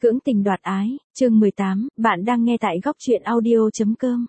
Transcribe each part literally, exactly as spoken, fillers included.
Cưỡng tình đoạt ái, chương mười tám, bạn đang nghe tại góc truyện audio.com.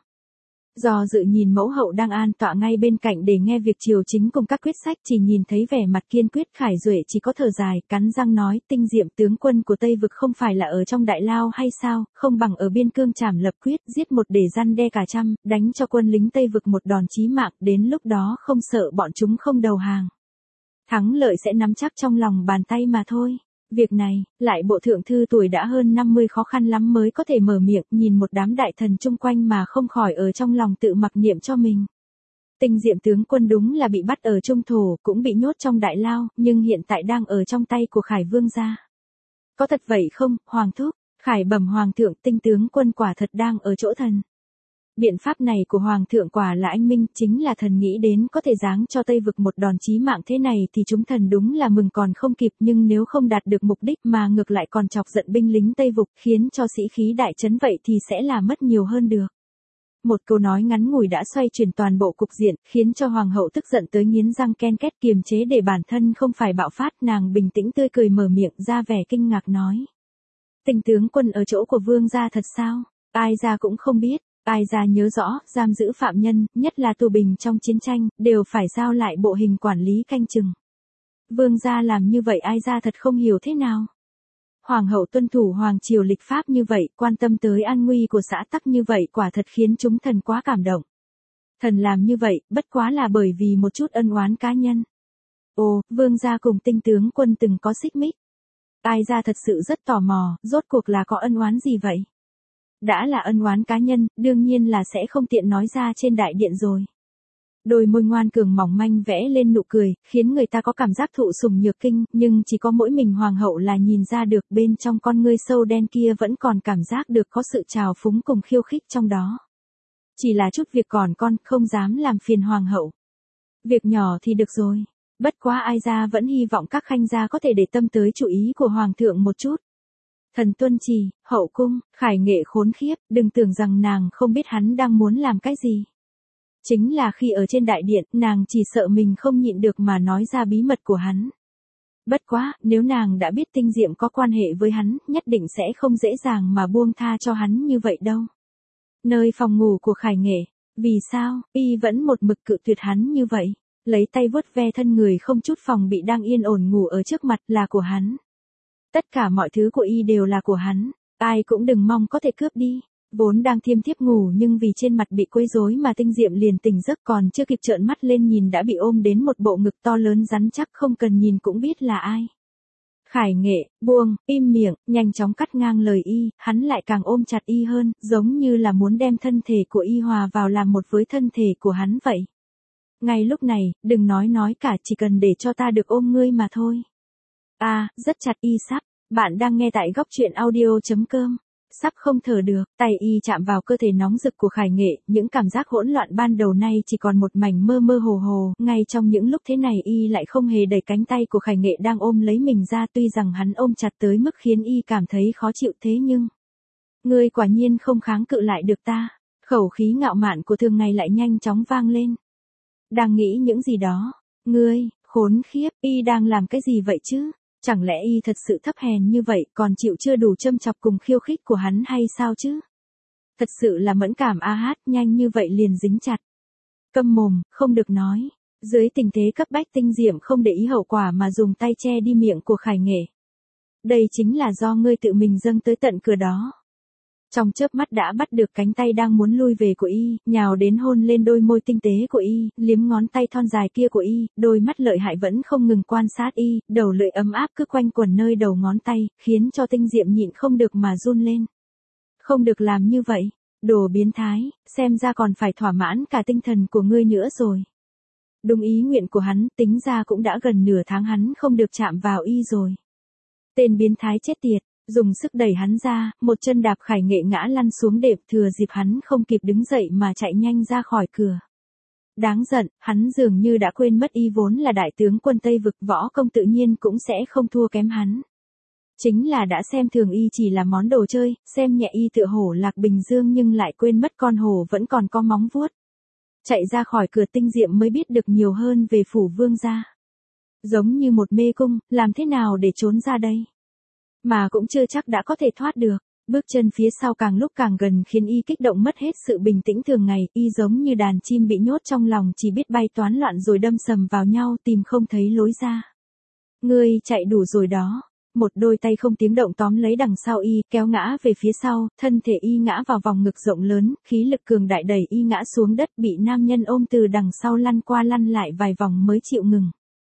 Do dự nhìn mẫu hậu đang an tọa ngay bên cạnh để nghe việc triều chính cùng các quyết sách, chỉ nhìn thấy vẻ mặt kiên quyết Khải Duệ chỉ có thở dài, cắn răng nói, Tinh Diệm tướng quân của Tây Vực không phải là ở trong đại lao hay sao, không bằng ở biên cương trảm lập quyết, giết một để răn đe cả trăm, đánh cho quân lính Tây Vực một đòn chí mạng, đến lúc đó không sợ bọn chúng không đầu hàng. Thắng lợi sẽ nắm chắc trong lòng bàn tay mà thôi. Việc này, lại bộ thượng thư tuổi đã hơn năm mươi khó khăn lắm mới có thể mở miệng, nhìn một đám đại thần chung quanh mà không khỏi ở trong lòng tự mặc niệm cho mình. Tinh Diệm tướng quân đúng là bị bắt ở trung thổ, cũng bị nhốt trong đại lao, nhưng hiện tại đang ở trong tay của Khải vương gia. Có thật vậy không, Hoàng thúc? Khải bẩm Hoàng thượng, Tinh tướng quân quả thật đang ở chỗ thần. Biện pháp này của Hoàng thượng quả là anh minh, chính là thần nghĩ đến có thể giáng cho Tây Vực một đòn chí mạng thế này thì chúng thần đúng là mừng còn không kịp, nhưng nếu không đạt được mục đích mà ngược lại còn chọc giận binh lính Tây Vực, khiến cho sĩ khí đại chấn vậy thì sẽ là mất nhiều hơn được. Một câu nói ngắn ngủi đã xoay chuyển toàn bộ cục diện, khiến cho Hoàng hậu tức giận tới nghiến răng ken két, kiềm chế để bản thân không phải bạo phát, nàng bình tĩnh tươi cười mở miệng ra vẻ kinh ngạc nói. Tinh tướng quân ở chỗ của vương gia thật sao? Ai ra cũng không biết. Ai ra nhớ rõ, giam giữ phạm nhân, nhất là tù binh trong chiến tranh, đều phải giao lại bộ hình quản lý canh chừng. Vương gia làm như vậy ai ra thật không hiểu thế nào. Hoàng hậu tuân thủ hoàng triều lịch pháp như vậy, quan tâm tới an nguy của xã tắc như vậy, quả thật khiến chúng thần quá cảm động. Thần làm như vậy, bất quá là bởi vì một chút ân oán cá nhân. Ồ, vương gia cùng Tinh tướng quân từng có xích mích. Ai ra thật sự rất tò mò, rốt cuộc là có ân oán gì vậy? Đã là ân oán cá nhân, đương nhiên là sẽ không tiện nói ra trên đại điện rồi. Đôi môi ngoan cường mỏng manh vẽ lên nụ cười, khiến người ta có cảm giác thụ sủng nhược kinh, nhưng chỉ có mỗi mình Hoàng hậu là nhìn ra được, bên trong con ngươi sâu đen kia vẫn còn cảm giác được có sự trào phúng cùng khiêu khích trong đó. Chỉ là chút việc còn con, không dám làm phiền Hoàng hậu. Việc nhỏ thì được rồi. Bất quá ai ra vẫn hy vọng các khanh gia có thể để tâm tới chủ ý của Hoàng thượng một chút. Thần tuân chỉ, hậu cung, Khải Nghệ khốn khiếp, đừng tưởng rằng nàng không biết hắn đang muốn làm cái gì. Chính là khi ở trên đại điện, nàng chỉ sợ mình không nhịn được mà nói ra bí mật của hắn. Bất quá, nếu nàng đã biết Tinh Diệm có quan hệ với hắn, nhất định sẽ không dễ dàng mà buông tha cho hắn như vậy đâu. Nơi phòng ngủ của Khải Nghệ, vì sao, y vẫn một mực cự tuyệt hắn như vậy, lấy tay vuốt ve thân người không chút phòng bị đang yên ổn ngủ ở trước mặt là của hắn. Tất cả mọi thứ của y đều là của hắn, ai cũng đừng mong có thể cướp đi. Vốn đang thiêm thiếp ngủ nhưng vì trên mặt bị quấy rối mà Tinh Diệm liền tỉnh giấc, còn chưa kịp trợn mắt lên nhìn đã bị ôm đến một bộ ngực to lớn rắn chắc, không cần nhìn cũng biết là ai. Khải Nghệ, buông, im miệng, nhanh chóng cắt ngang lời y, hắn lại càng ôm chặt y hơn, giống như là muốn đem thân thể của y hòa vào làm một với thân thể của hắn vậy. Ngay lúc này, đừng nói nói cả, chỉ cần để cho ta được ôm ngươi mà thôi. À, rất chặt y sắp, bạn đang nghe tại góc truyện audio.com. Sắp không thở được, tay y chạm vào cơ thể nóng rực của Khải Nghệ, những cảm giác hỗn loạn ban đầu nay chỉ còn một mảnh mơ mơ hồ hồ, ngay trong những lúc thế này y lại không hề đẩy cánh tay của Khải Nghệ đang ôm lấy mình ra, tuy rằng hắn ôm chặt tới mức khiến y cảm thấy khó chịu thế nhưng... Ngươi quả nhiên không kháng cự lại được ta, khẩu khí ngạo mạn của thường ngày lại nhanh chóng vang lên. Đang nghĩ những gì đó, ngươi, khốn khiếp, y đang làm cái gì vậy chứ? Chẳng lẽ y thật sự thấp hèn như vậy, còn chịu chưa đủ châm chọc cùng khiêu khích của hắn hay sao chứ? Thật sự là mẫn cảm a hát, nhanh như vậy liền dính chặt. Câm mồm, không được nói. Dưới tình thế cấp bách Tinh Diệm không để ý hậu quả mà dùng tay che đi miệng của Khải Nghệ. Đây chính là do ngươi tự mình dâng tới tận cửa đó. Trong chớp mắt đã bắt được cánh tay đang muốn lui về của y, nhào đến hôn lên đôi môi tinh tế của y, liếm ngón tay thon dài kia của y, đôi mắt lợi hại vẫn không ngừng quan sát y, đầu lưỡi ấm áp cứ quanh quẩn nơi đầu ngón tay, khiến cho Tinh Diệm nhịn không được mà run lên. Không được làm như vậy, đồ biến thái, xem ra còn phải thỏa mãn cả tinh thần của ngươi nữa rồi. Đúng ý nguyện của hắn, tính ra cũng đã gần nửa tháng hắn không được chạm vào y rồi. Tên biến thái chết tiệt. Dùng sức đẩy hắn ra, một chân đạp Khải Nghệ ngã lăn xuống đệm, thừa dịp hắn không kịp đứng dậy mà chạy nhanh ra khỏi cửa. Đáng giận, hắn dường như đã quên mất y vốn là đại tướng quân Tây Vực, võ công tự nhiên cũng sẽ không thua kém hắn. Chính là đã xem thường y chỉ là món đồ chơi, xem nhẹ y tựa hổ lạc bình dương nhưng lại quên mất con hổ vẫn còn có móng vuốt. Chạy ra khỏi cửa Tinh Diệm mới biết được nhiều hơn về phủ vương gia. Giống như một mê cung, làm thế nào để trốn ra đây? Mà cũng chưa chắc đã có thể thoát được. Bước chân phía sau càng lúc càng gần khiến y kích động mất hết sự bình tĩnh thường ngày, y giống như đàn chim bị nhốt trong lòng chỉ biết bay toán loạn rồi đâm sầm vào nhau tìm không thấy lối ra. Ngươi chạy đủ rồi đó. Một đôi tay không tiếng động tóm lấy đằng sau y, kéo ngã về phía sau, thân thể y ngã vào vòng ngực rộng lớn, khí lực cường đại đẩy y ngã xuống đất bị nam nhân ôm từ đằng sau lăn qua lăn lại vài vòng mới chịu ngừng.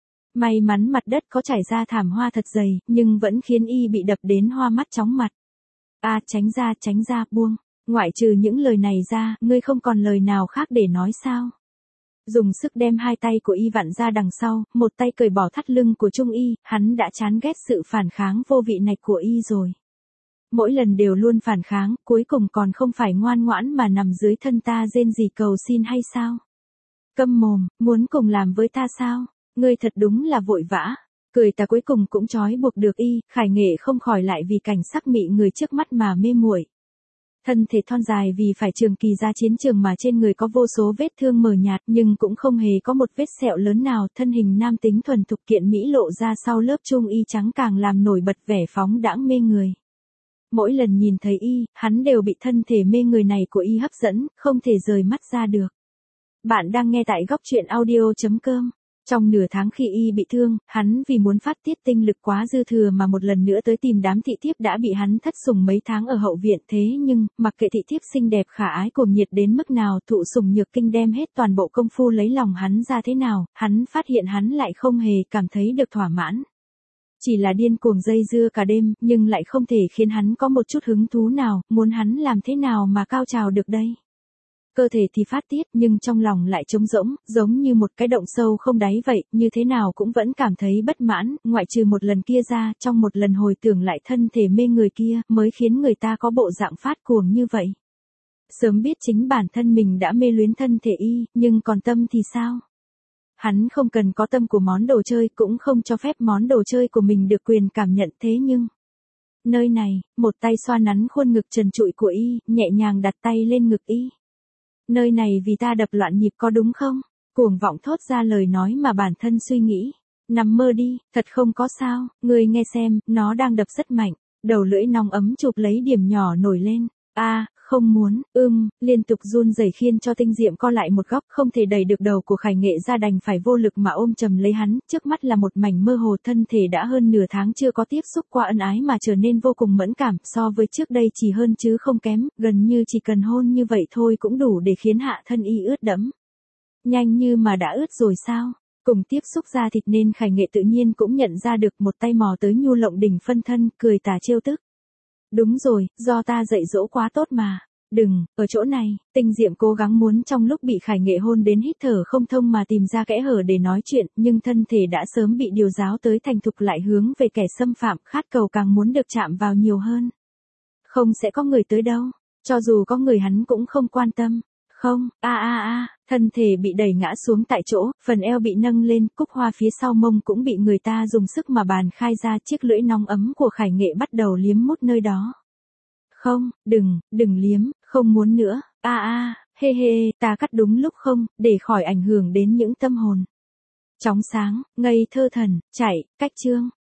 May mắn mặt đất có trải ra thảm hoa thật dày, nhưng vẫn khiến y bị đập đến hoa mắt chóng mặt. A à, tránh ra tránh ra buông, ngoại trừ những lời này ra, ngươi không còn lời nào khác để nói sao? Dùng sức đem hai tay của y vặn ra đằng sau, một tay cởi bỏ thắt lưng của Trung Y, hắn đã chán ghét sự phản kháng vô vị này của y rồi. Mỗi lần đều luôn phản kháng, cuối cùng còn không phải ngoan ngoãn mà nằm dưới thân ta rên rỉ cầu xin hay sao? Câm mồm, muốn cùng làm với ta sao? Ngươi thật đúng là vội vã. Cười ta cuối cùng cũng trói buộc được y, Khải Nghệ không khỏi lại vì cảnh sắc mị người trước mắt mà mê muội. Thân thể thon dài vì phải trường kỳ ra chiến trường mà trên người có vô số vết thương mờ nhạt nhưng cũng không hề có một vết sẹo lớn nào, thân hình nam tính thuần thục kiện mỹ lộ ra sau lớp trung y trắng càng làm nổi bật vẻ phóng đãng mê người. Mỗi lần nhìn thấy y, hắn đều bị thân thể mê người này của y hấp dẫn, không thể rời mắt ra được. Bạn đang nghe tại góc truyện audio chấm com. Trong nửa tháng khi y bị thương, hắn vì muốn phát tiết tinh lực quá dư thừa mà một lần nữa tới tìm đám thị thiếp đã bị hắn thất sủng mấy tháng ở hậu viện, thế nhưng, mặc kệ thị thiếp xinh đẹp khả ái cuồng nhiệt đến mức nào, thụ sủng nhược kinh đem hết toàn bộ công phu lấy lòng hắn ra thế nào, hắn phát hiện hắn lại không hề cảm thấy được thỏa mãn. Chỉ là điên cuồng dây dưa cả đêm, nhưng lại không thể khiến hắn có một chút hứng thú nào, muốn hắn làm thế nào mà cao trào được đây. Cơ thể thì phát tiết nhưng trong lòng lại trống rỗng, giống như một cái động sâu không đáy vậy, như thế nào cũng vẫn cảm thấy bất mãn, ngoại trừ một lần kia ra, trong một lần hồi tưởng lại thân thể mê người kia, mới khiến người ta có bộ dạng phát cuồng như vậy. Sớm biết chính bản thân mình đã mê luyến thân thể y, nhưng còn tâm thì sao? Hắn không cần có tâm của món đồ chơi, cũng không cho phép món đồ chơi của mình được quyền cảm nhận, thế nhưng... Nơi này, một tay xoa nắn khuôn ngực trần trụi của y, nhẹ nhàng đặt tay lên ngực y. Nơi này vì ta đập loạn nhịp có đúng không? Cuồng vọng thốt ra lời nói mà bản thân suy nghĩ. Nằm mơ đi, thật không có sao, ngươi nghe xem, nó đang đập rất mạnh. Đầu lưỡi nóng ấm chụp lấy điểm nhỏ nổi lên. A, à, không muốn, ưm, liên tục run rẩy khiến cho Tinh Diệm co lại một góc, không thể đẩy được đầu của Khải Nghệ ra đành phải vô lực mà ôm chầm lấy hắn, trước mắt là một mảnh mơ hồ, thân thể đã hơn nửa tháng chưa có tiếp xúc qua ân ái mà trở nên vô cùng mẫn cảm, so với trước đây chỉ hơn chứ không kém, gần như chỉ cần hôn như vậy thôi cũng đủ để khiến hạ thân y ướt đẫm. Nhanh như mà đã ướt rồi sao? Cùng tiếp xúc da thịt nên Khải Nghệ tự nhiên cũng nhận ra được, một tay mò tới nhu lộng đỉnh phân thân, cười tà trêu tức. Đúng rồi, do ta dạy dỗ quá tốt mà. Đừng, ở chỗ này, Tinh Diệm cố gắng muốn trong lúc bị Khải Nghệ hôn đến hít thở không thông mà tìm ra kẽ hở để nói chuyện, nhưng thân thể đã sớm bị điều giáo tới thành thục lại hướng về kẻ xâm phạm, khát cầu càng muốn được chạm vào nhiều hơn. Không sẽ có người tới đâu, cho dù có người hắn cũng không quan tâm. Không, a a a, thân thể bị đẩy ngã xuống tại chỗ, phần eo bị nâng lên, cúc hoa phía sau mông cũng bị người ta dùng sức mà bàn khai ra, chiếc lưỡi nóng ấm của Khải Nghệ bắt đầu liếm mút nơi đó. Không, đừng, đừng liếm, không muốn nữa, a a, hê hê, ta cắt đúng lúc không, để khỏi ảnh hưởng đến những tâm hồn. Chóng sáng, ngây thơ thần, chạy, cách chương.